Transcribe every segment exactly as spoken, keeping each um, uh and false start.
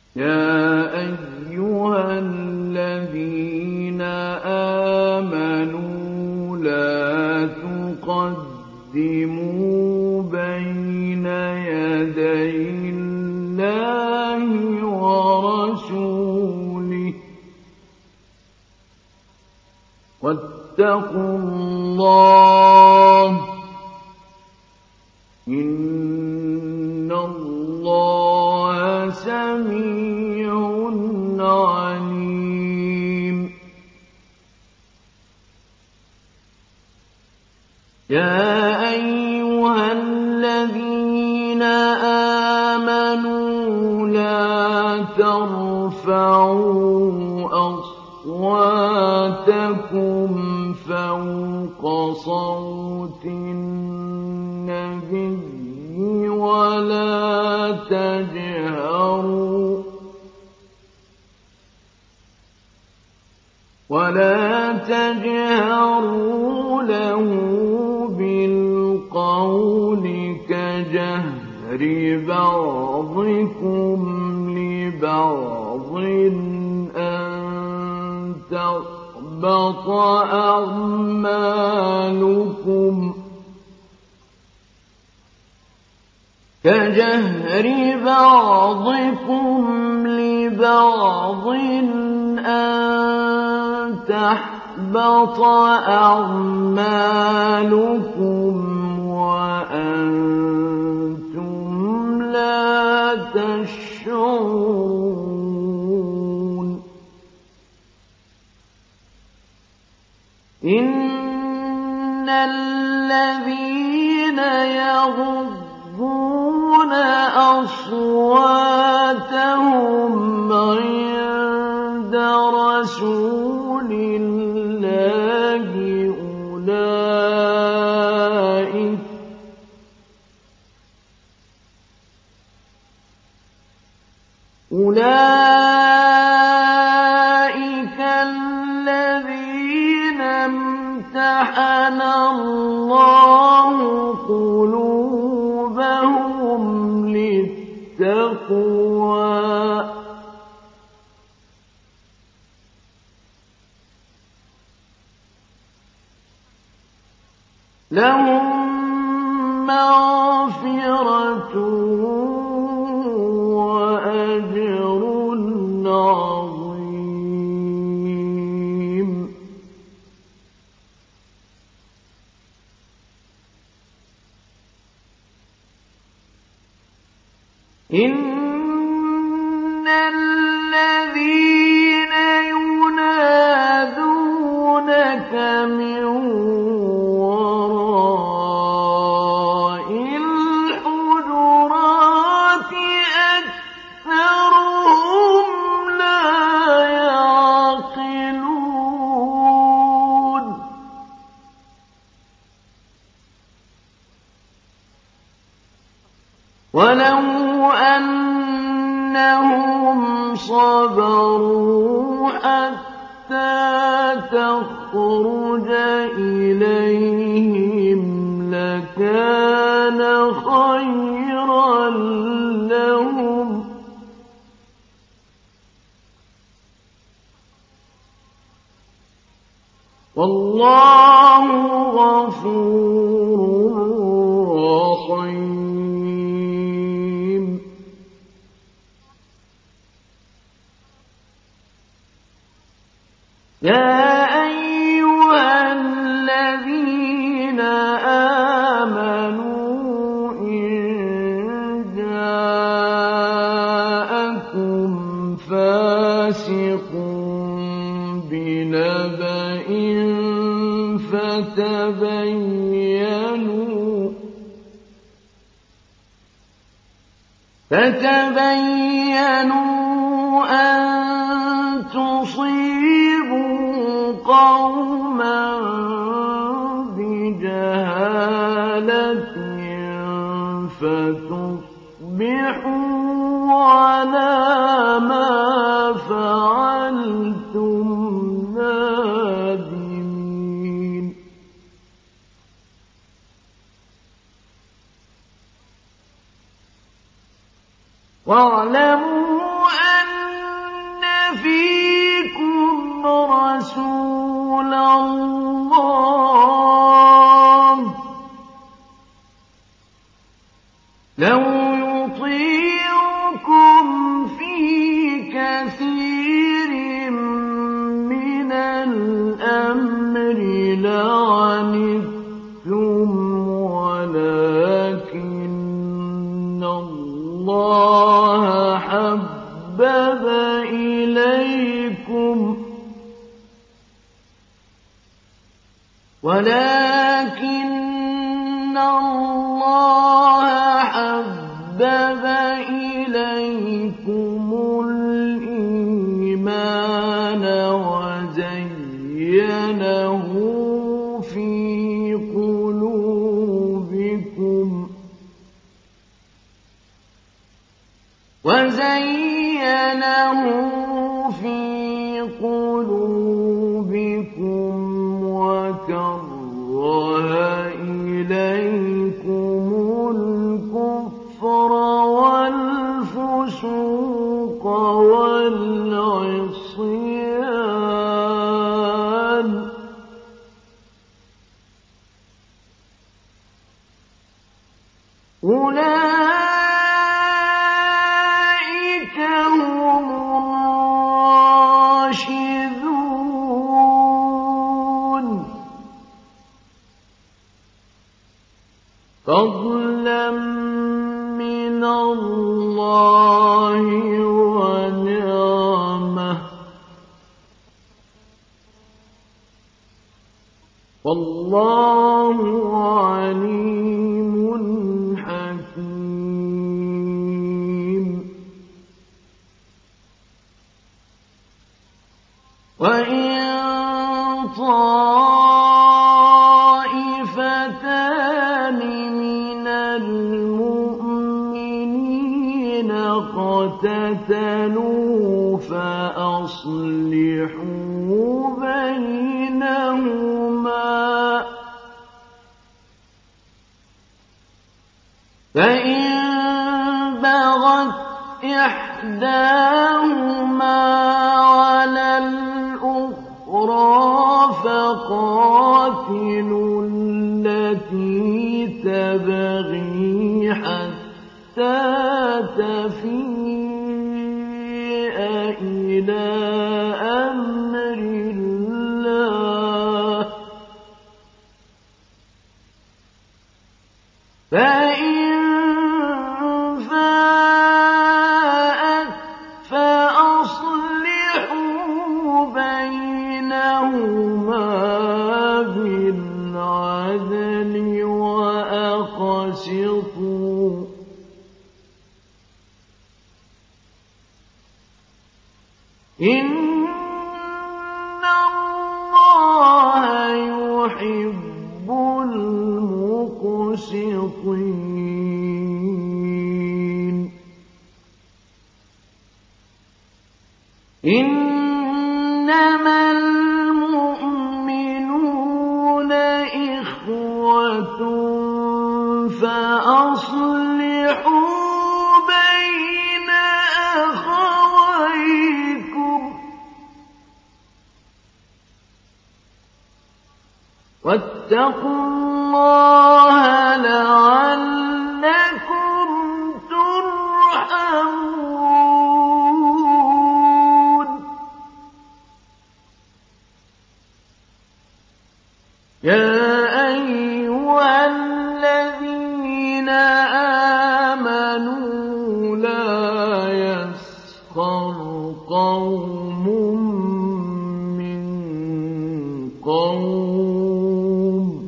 يَا أَيُّهَا الَّذِينَ آمَنُوا لَا تُقَدِّمُوا بَيْنَ يَدَيِ اللَّهِ وَرَسُولِهِ ۖ وَاتَّقُوا اللَّهَ ۚ إِنَّ اللَّهَ سَمِيعٌ عَلِيمٌ. يَا أَيُّهَا الَّذِينَ آمَنُوا لَا تَرْفَعُوا أَصْوَاتَكُمْ فَوْقَ صَوْتِ النَّبِيِّ وَلَا تَجْهَرُوا وَلَا تَجْهَرُوا لَهُ بِالْقَوْلِ كَجَهْرِ بَعْضِكُمْ لِبَعْضٍ أَن تَحْبَطَ أَعْمَالُكُمْ كَجَهْرِ بَعْضِكُمْ لِبَعْضٍ أَن تَحْبَطَ أَعْمَالُكُمْ وَأَنتُمْ لَا تَشْعُرُونَ. إِنَّ الَّذِينَ يَغُضُّونَ أَصْوَاتَهُمْ عِندَ رَسُولِ اللَّهِ أُولَٰئِكَ أُولَٰئِكَ الَّذِينَ امْتَحَنَ اللَّهُ قُلُوبَهُمْ لِلتَّقْوَىٰ ۚ لَهُم مَّغْفِرَةٌ وَأَجْرٌ عَظِيمٌ. إِنَّ الَّذِينَ يُنَادُونَكَ مِن وَرَاءِ الْحُجُرَاتِ أَكْثَرُهُمْ لَا يَعْقِلُونَ. وَلَوْ أَنَّهُمْ صَبَرُوا حَتَّىٰ تَخْرُجَ إِلَيْهِمْ لَكَانَ خَيْرًا لَّهُمْ ۚ وَاللَّهُ غَفُورٌ رَّحِيمٌ. يَا أَيُّهَا الَّذِينَ آمَنُوا إِن جَاءَكُمْ فَاسِقٌ بِنَبَإٍ فَتَبَيَّنُوا فَتَبَيَّنُوا أَن تُصِيبُوا قَوْمًا بِجَهَالَةٍ فَتُصْبِحُوا عَلَىٰ مَا فَعَلْتُمْ نَادِمِينَ. وَاعْلَمُوا أَنَّ حبب إليكم ولكن الله حبب إليكم الإيمان وزينه في قلوبكم وزينه في قلوبكم وكره إليكم الكفر والفسوق والعصيان أولئك هم الراشدون فضلا من الله ونعمة والله عليم حكيم وإن طائفتان من المؤمنين اقتتلوا فأصلحوا بينهما فإن بغت إحداهما على الأخرى فقاتلوا التي تبغي حتى تفيء إلى أمر الله فإن فاءت فأصلحوا بينهما بالعدل وأقسطوا إن الله يحب المقسطين إنما المؤمنون إخوة فأصلحوا بين أخويكم واتقوا الله لعلكم ترحمون يا أيها الذين آمنوا لا يسخر قوم من قوم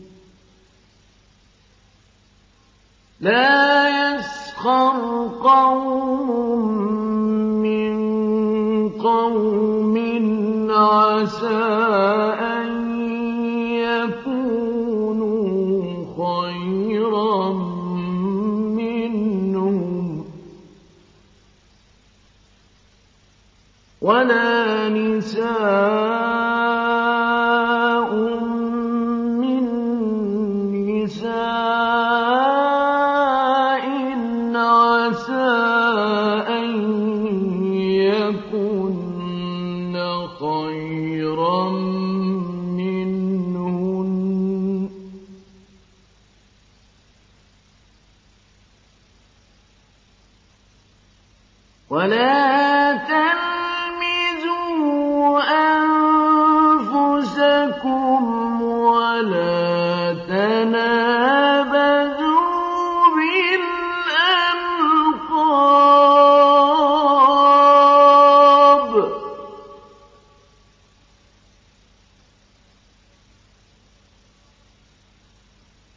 لا يسخر قوم من قوم عسى أن يكونوا خيرا منهم ولا نساء من نساء عسى أن يكن خيرا منهن ولا تلمزوا أنفسكم ولا تنابزوا بالألقاب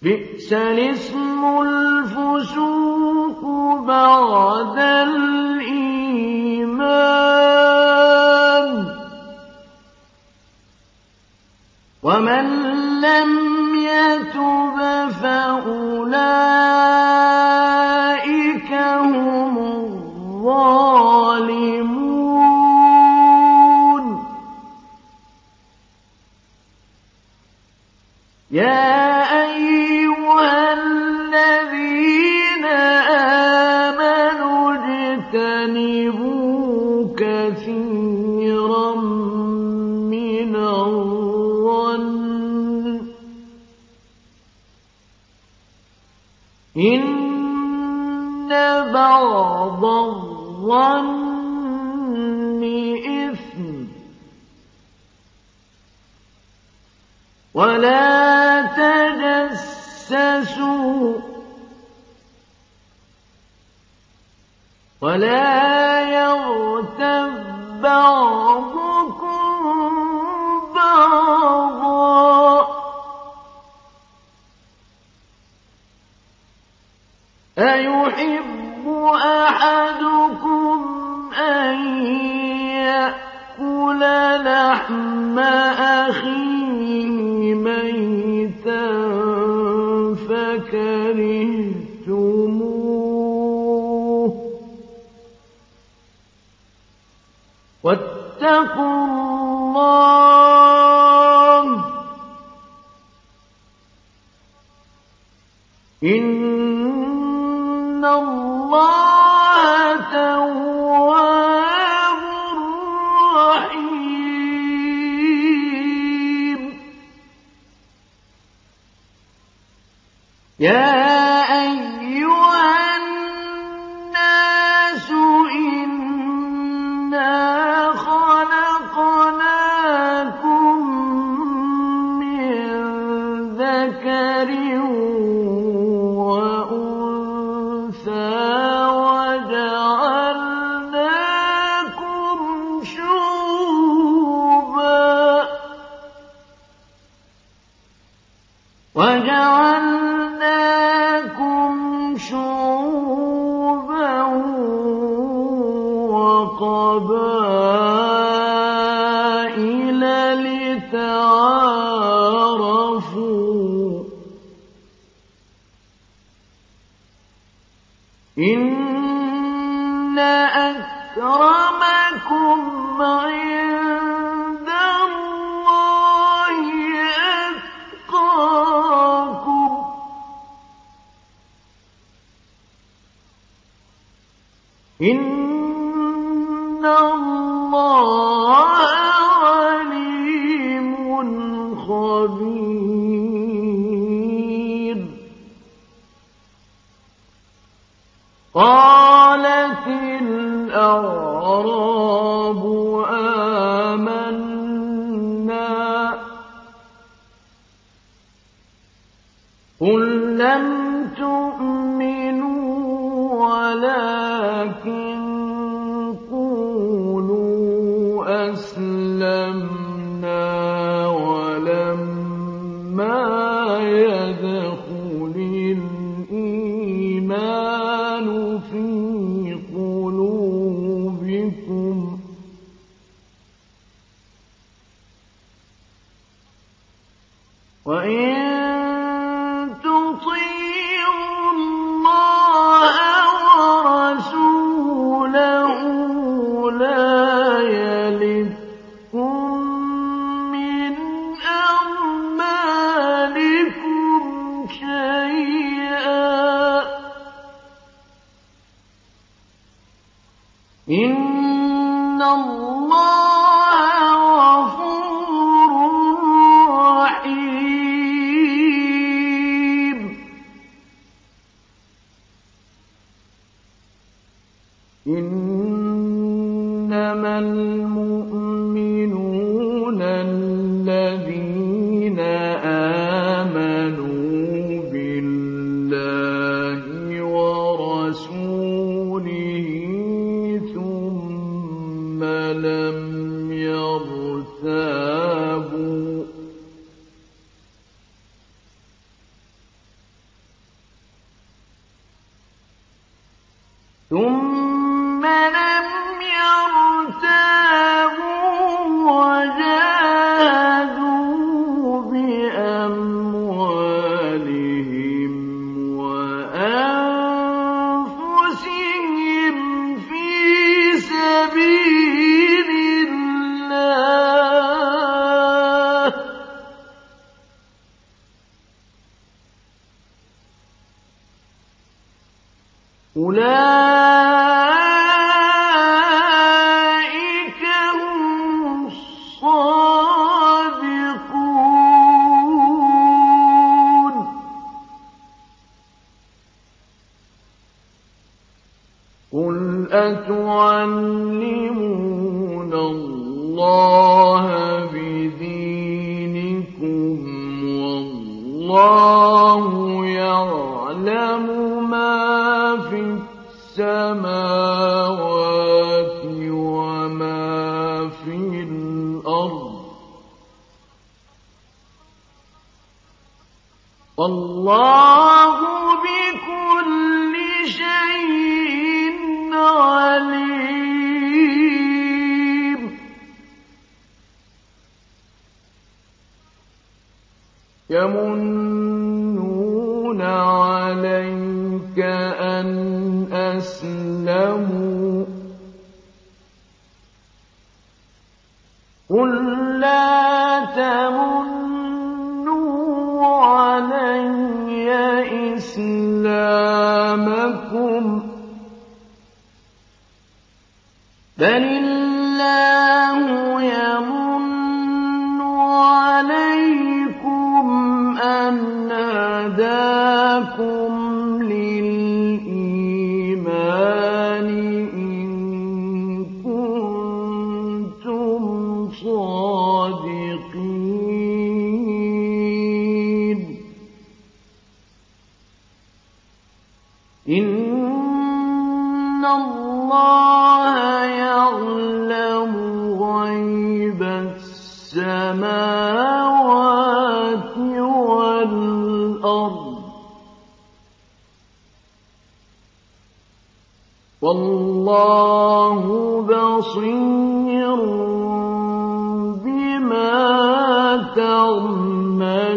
بئس الاسم الفسوق بعد الإيمان ومن لم يتب فأولئك هم الظالمون يا أيها الذين آمنوا اجتنبوا كثيرا من الظن إن بعض الظن إثم ولا تجسسوا ولا يغتب بعضكم بعضا أيحب أحدكم أن يأكل لحم أخيه ميتا فكرهتموه واتقوا الله إن الله تواب رحيم يا أيها الناس إنا خلقناكم من ذكر وأنثى وجعلناكم شعوبا وجعلناكم شعوبا وقبائل لتعارفوا إن أكرمكم عند الله أتقاكم إن الله عليم خبير قالت الأعراب آمنا قل لم تؤمنوا ولكن قولوا أسلمنا ولما يدخل الإيمان في قلوبكم وإن تطيعوا الله ورسوله لا يلدكم من أعمالكم شيئا إن الله غفور رحيم إنما المؤمنون الذين آمنوا بالله ورسوله ثم لم يرتابوا تعلمون الله بدينكم والله يعلم ما في السماوات وما في الأرض والله بكل شيء عليم. يمنون عليك أن أسلموا قل لا تمنوا علي إسلامكم بل الله يمن عليكم أن هداكم للإيمان إن كنتم صادقين. إن الله يعلم غيب السماوات والأرض والله بصير بما تعملون.